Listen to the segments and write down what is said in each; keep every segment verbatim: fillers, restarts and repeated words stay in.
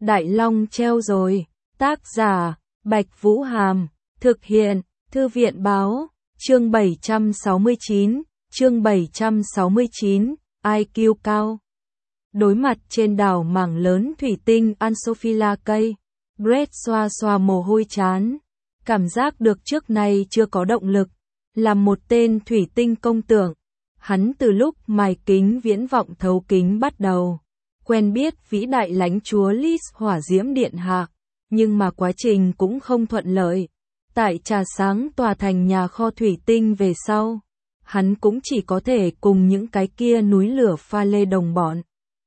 Đại Long treo rồi. Tác giả, Bạch Vũ Hàm. Thực hiện, Thư viện Báo. Chương bảy trăm sáu mươi chín. Chương bảy trăm sáu mươi chín. i kiu cao. Đối mặt trên đảo mảng lớn thủy tinh Ansophila cây, Brett xoa xoa mồ hôi chán. Cảm giác được trước nay chưa có động lực. Làm một tên thủy tinh công tượng, hắn từ lúc mài kính viễn vọng thấu kính bắt đầu, quen biết vĩ đại lãnh chúa Lis hỏa diễm điện hạ, nhưng mà quá trình cũng không thuận lợi. Tại trà sáng tòa thành nhà kho thủy tinh về sau, hắn cũng chỉ có thể cùng những cái kia núi lửa pha lê đồng bọn.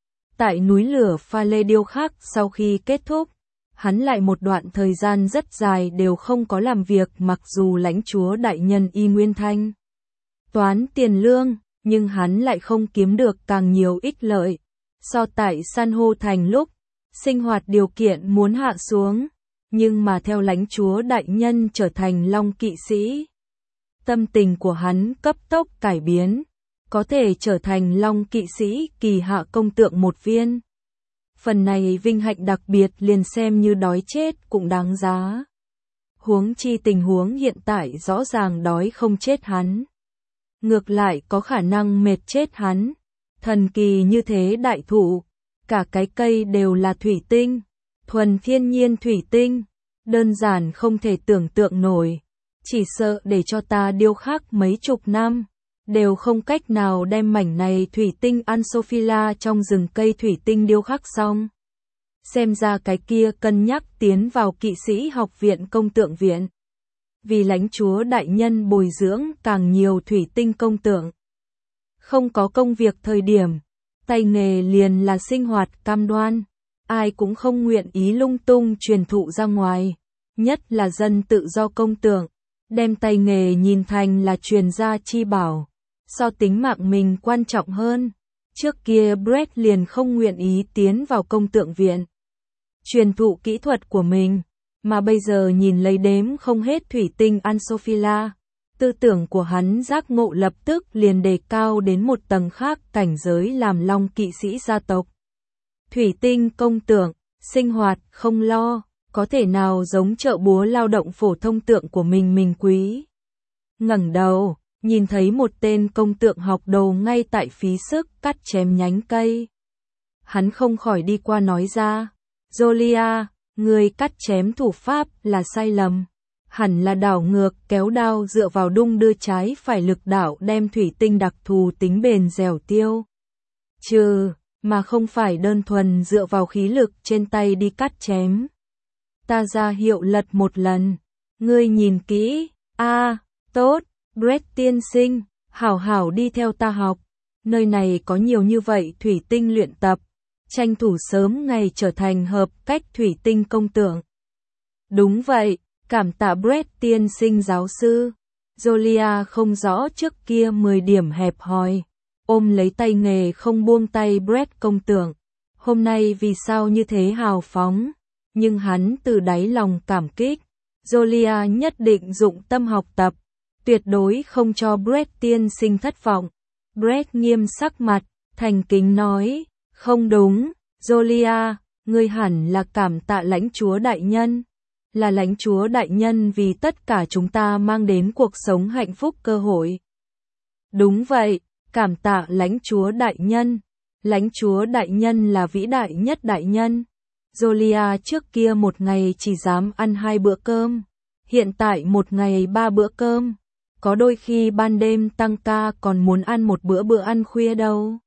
Tại núi lửa pha lê điêu khắc sau khi kết thúc, hắn lại một đoạn thời gian rất dài đều không có làm việc, mặc dù lãnh chúa đại nhân y nguyên thanh toán tiền lương, nhưng hắn lại không kiếm được càng nhiều ích lợi. So tại san hô thành lúc, sinh hoạt điều kiện muốn hạ xuống, nhưng mà theo lãnh chúa đại nhân trở thành Long kỵ sĩ, tâm tình của hắn cấp tốc cải biến, có thể trở thành Long kỵ sĩ kỳ hạ công tượng một viên. Phần này vinh hạnh đặc biệt liền xem như đói chết cũng đáng giá. Huống chi tình huống hiện tại rõ ràng đói không chết hắn, ngược lại có khả năng mệt chết hắn. Thần kỳ như thế đại thụ, cả cái cây đều là thủy tinh, thuần thiên nhiên thủy tinh, đơn giản không thể tưởng tượng nổi. Chỉ sợ để cho ta điêu khắc mấy chục năm, đều không cách nào đem mảnh này thủy tinh Ansophila trong rừng cây thủy tinh điêu khắc xong. Xem ra cái kia cân nhắc tiến vào kỵ sĩ học viện công tượng viện, vì lãnh chúa đại nhân bồi dưỡng càng nhiều thủy tinh công tượng. Không có công việc thời điểm, tay nghề liền là sinh hoạt cam đoan, ai cũng không nguyện ý lung tung truyền thụ ra ngoài, nhất là dân tự do công tượng, đem tay nghề nhìn thành là truyền gia chi bảo, so tính mạng mình quan trọng hơn. Trước kia Brett liền không nguyện ý tiến vào công tượng viện, truyền thụ kỹ thuật của mình, mà bây giờ nhìn lấy đếm không hết thủy tinh Ansophila, tư tưởng của hắn giác ngộ lập tức liền đề cao đến một tầng khác, cảnh giới làm Long kỵ sĩ gia tộc. Thủy tinh công tượng, sinh hoạt không lo, có thể nào giống chợ búa lao động phổ thông tượng của mình mình quý. Ngẩng đầu, nhìn thấy một tên công tượng học đồ ngay tại phí sức cắt chém nhánh cây. Hắn không khỏi đi qua nói ra, Jolia, người cắt chém thủ pháp là sai lầm. Hẳn là đảo ngược, kéo đao dựa vào đung đưa trái phải lực đạo đem thủy tinh đặc thù tính bền dẻo tiêu trừ, mà không phải đơn thuần dựa vào khí lực trên tay đi cắt chém. Ta ra hiệu lật một lần, ngươi nhìn kỹ. A, à, tốt, Brett tiên sinh, hảo hảo đi theo ta học, nơi này có nhiều như vậy thủy tinh luyện tập, tranh thủ sớm ngày trở thành hợp cách thủy tinh công tượng. Đúng vậy. Cảm tạ Brett tiên sinh giáo sư. Jolia không rõ trước kia mười điểm hẹp hòi, ôm lấy tay nghề không buông tay Brett công tượng. Hôm nay vì sao như thế hào phóng, nhưng hắn từ đáy lòng cảm kích. Jolia nhất định dụng tâm học tập, tuyệt đối không cho Brett tiên sinh thất vọng. Brett nghiêm sắc mặt, thành kính nói, không đúng, Jolia, ngươi hẳn là cảm tạ lãnh chúa đại nhân. Là lãnh chúa đại nhân vì tất cả chúng ta mang đến cuộc sống hạnh phúc cơ hội. Đúng vậy, cảm tạ lãnh chúa đại nhân. Lãnh chúa đại nhân là vĩ đại nhất đại nhân. Jolia trước kia một ngày chỉ dám ăn hai bữa cơm, hiện tại một ngày ba bữa cơm. Có đôi khi ban đêm tăng ca còn muốn ăn một bữa bữa ăn khuya đâu.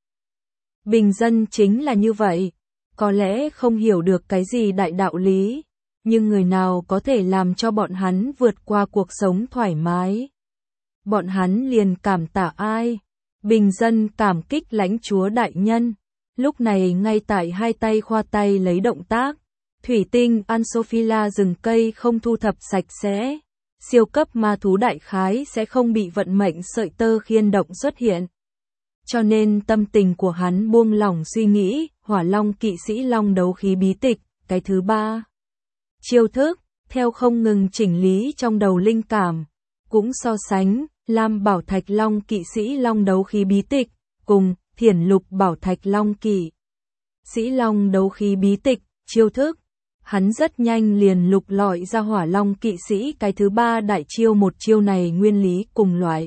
Bình dân chính là như vậy, có lẽ không hiểu được cái gì đại đạo lý, nhưng người nào có thể làm cho bọn hắn vượt qua cuộc sống thoải mái, bọn hắn liền cảm tạ ai. Bình dân cảm kích lãnh chúa đại nhân. Lúc này ngay tại hai tay khoa tay lấy động tác, thủy tinh Ansophila rừng cây không thu thập sạch sẽ, siêu cấp ma thú đại khái sẽ không bị vận mệnh sợi tơ khiên động xuất hiện. Cho nên tâm tình của hắn buông lỏng suy nghĩ. Hỏa Long kỵ sĩ long đấu khí bí tịch, cái thứ ba chiêu thức, theo không ngừng chỉnh lý trong đầu linh cảm, cũng so sánh Lam Bảo Thạch Long kỵ sĩ long đấu khí bí tịch cùng Thiển Lục Bảo Thạch Long kỵ sĩ long đấu khí bí tịch, chiêu thức. Hắn rất nhanh liền lục lọi ra hỏa long kỵ sĩ cái thứ ba đại chiêu, một chiêu này nguyên lý cùng loại.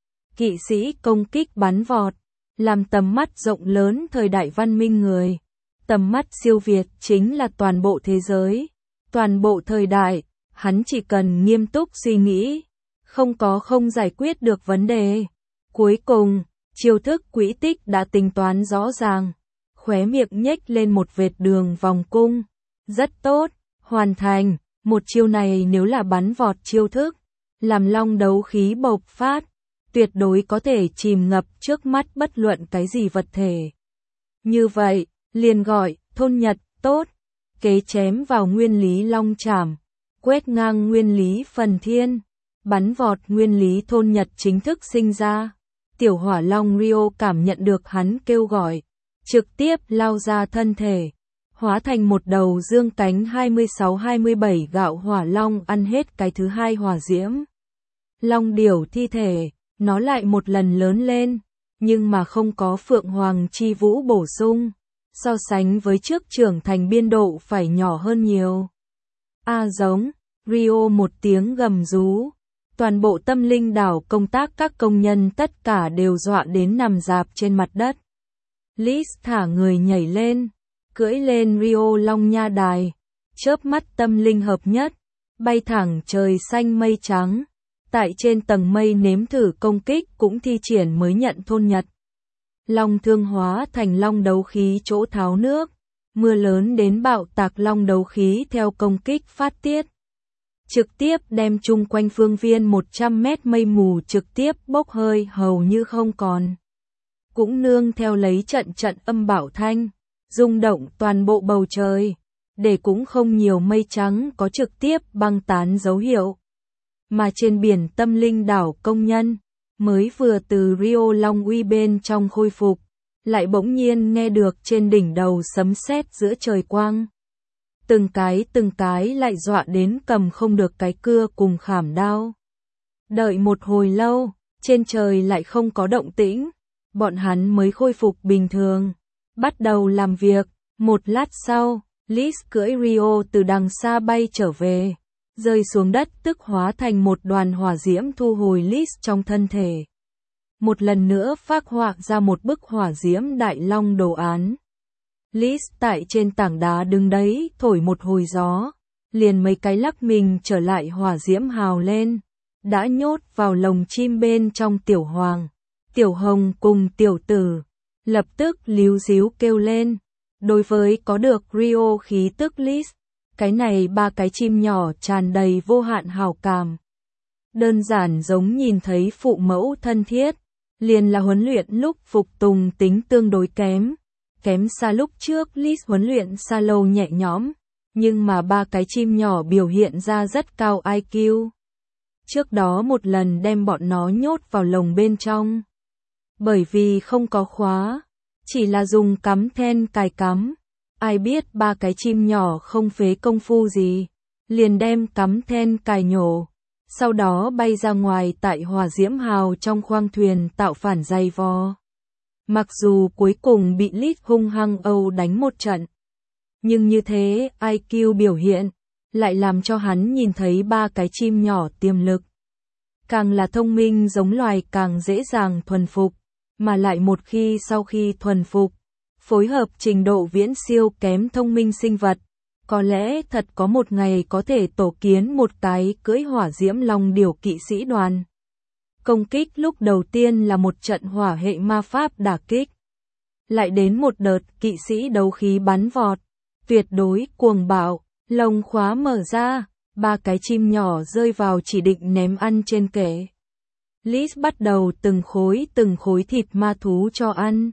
Kỵ sĩ công kích bắn vọt, làm tầm mắt rộng lớn thời đại văn minh người. Tầm mắt siêu việt chính là toàn bộ thế giới, toàn bộ thời đại, hắn chỉ cần nghiêm túc suy nghĩ, không có không giải quyết được vấn đề. Cuối cùng, chiêu thức quỹ tích đã tính toán rõ ràng, khóe miệng nhếch lên một vệt đường vòng cung. Rất tốt, hoàn thành, một chiêu này nếu là bắn vọt chiêu thức, làm long đấu khí bộc phát, tuyệt đối có thể chìm ngập trước mắt bất luận cái gì vật thể. Như vậy, liền gọi, thôn nhật, tốt, kế chém vào nguyên lý long chảm, quét ngang nguyên lý phần thiên, bắn vọt nguyên lý thôn nhật chính thức sinh ra. Tiểu hỏa long Rio cảm nhận được hắn kêu gọi, trực tiếp lao ra thân thể, hóa thành một đầu dương cánh hai mươi sáu hai mươi bảy gạo hỏa long ăn hết cái thứ hai hỏa diễm. Long điểu thi thể, nó lại một lần lớn lên, nhưng mà không có phượng hoàng chi vũ bổ sung, so sánh với trước trưởng thành biên độ phải nhỏ hơn nhiều. A giống, Rio một tiếng gầm rú, toàn bộ tâm linh đảo công tác các công nhân tất cả đều dọa đến nằm rạp trên mặt đất. Liz thả người nhảy lên, cưỡi lên Rio long nha đài, chớp mắt tâm linh hợp nhất, bay thẳng trời xanh mây trắng. Tại trên tầng mây nếm thử công kích cũng thi triển mới nhận thôn nhật. Long thương hóa thành long đấu khí chỗ tháo nước, mưa lớn đến bạo tạc long đấu khí theo công kích phát tiết. Trực tiếp đem chung quanh phương viên một trăm mét mây mù trực tiếp bốc hơi hầu như không còn. Cũng nương theo lấy trận trận âm bảo thanh, rung động toàn bộ bầu trời, để cũng không nhiều mây trắng có trực tiếp băng tán dấu hiệu. Mà trên biển tâm linh đảo công nhân, mới vừa từ Rio Long Uy bên trong khôi phục, lại bỗng nhiên nghe được trên đỉnh đầu sấm sét giữa trời quang. Từng cái từng cái lại dọa đến cầm không được cái cưa cùng khảm đao. Đợi một hồi lâu, trên trời lại không có động tĩnh, bọn hắn mới khôi phục bình thường, bắt đầu làm việc. Một lát sau, Liz cưỡi Rio từ đằng xa bay trở về, rơi xuống đất tức hóa thành một đoàn hỏa diễm thu hồi Liz trong thân thể. Một lần nữa phác họa ra một bức hỏa diễm đại long đồ án. Liz tại trên tảng đá đứng đấy thổi một hồi gió, liền mấy cái lắc mình trở lại hỏa diễm hào lên, đã nhốt vào lồng chim bên trong tiểu hoàng. Tiểu hồng cùng tiểu tử, lập tức líu díu kêu lên. Đối với có được Rio khí tức Liz, cái này ba cái chim nhỏ tràn đầy vô hạn hảo cảm. Đơn giản giống nhìn thấy phụ mẫu thân thiết, liền là huấn luyện lúc phục tùng tính tương đối kém. Kém xa lúc trước Liz huấn luyện xa lâu nhẹ nhõm, nhưng mà ba cái chim nhỏ biểu hiện ra rất cao I Q. Trước đó một lần đem bọn nó nhốt vào lồng bên trong. Bởi vì không có khóa, chỉ là dùng cắm then cài cắm. Ai biết ba cái chim nhỏ không phế công phu gì, liền đem cắm then cài nhổ, sau đó bay ra ngoài tại hỏa diễm hào trong khoang thuyền tạo phản dày vò. Mặc dù cuối cùng bị Liz hung hăng âu đánh một trận, nhưng như thế I Q biểu hiện, lại làm cho hắn nhìn thấy ba cái chim nhỏ tiềm lực. Càng là thông minh giống loài càng dễ dàng thuần phục, mà lại một khi sau khi thuần phục, phối hợp trình độ viễn siêu kém thông minh sinh vật, có lẽ thật có một ngày có thể tổ kiến một cái cưỡi hỏa diễm long điểu kỵ sĩ đoàn. Công kích lúc đầu tiên là một trận hỏa hệ ma pháp đả kích. Lại đến một đợt kỵ sĩ đấu khí bắn vọt, tuyệt đối cuồng bạo, lồng khóa mở ra, ba cái chim nhỏ rơi vào chỉ định ném ăn trên kệ. Liz bắt đầu từng khối từng khối thịt ma thú cho ăn.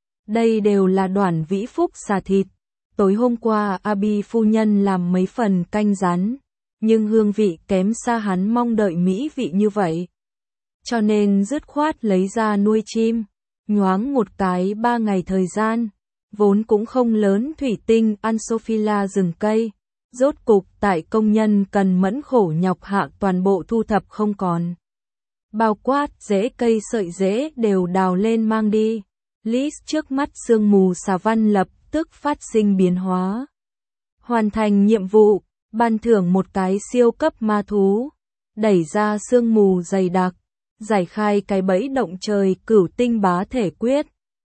Đây đều là Đoàn Vĩ Phúc xà thịt. Tối hôm qua Abby phu nhân làm mấy phần canh rắn, nhưng hương vị kém xa hắn mong đợi mỹ vị như vậy. Cho nên dứt khoát lấy ra nuôi chim, nhoáng một cái ba ngày thời gian, vốn cũng không lớn thủy tinh Ansophila rừng cây. Rốt cục tại công nhân cần mẫn khổ nhọc hạ toàn bộ thu thập không còn. Bao quát rễ cây sợi rễ đều đào lên mang đi. Liz trước mắt sương mù xà văn lập tức phát sinh biến hóa. Hoàn thành nhiệm vụ, ban thưởng một cái siêu cấp ma thú. Đẩy ra sương mù dày đặc, giải khai cái bẫy động trời cửu tinh bá thể quyết.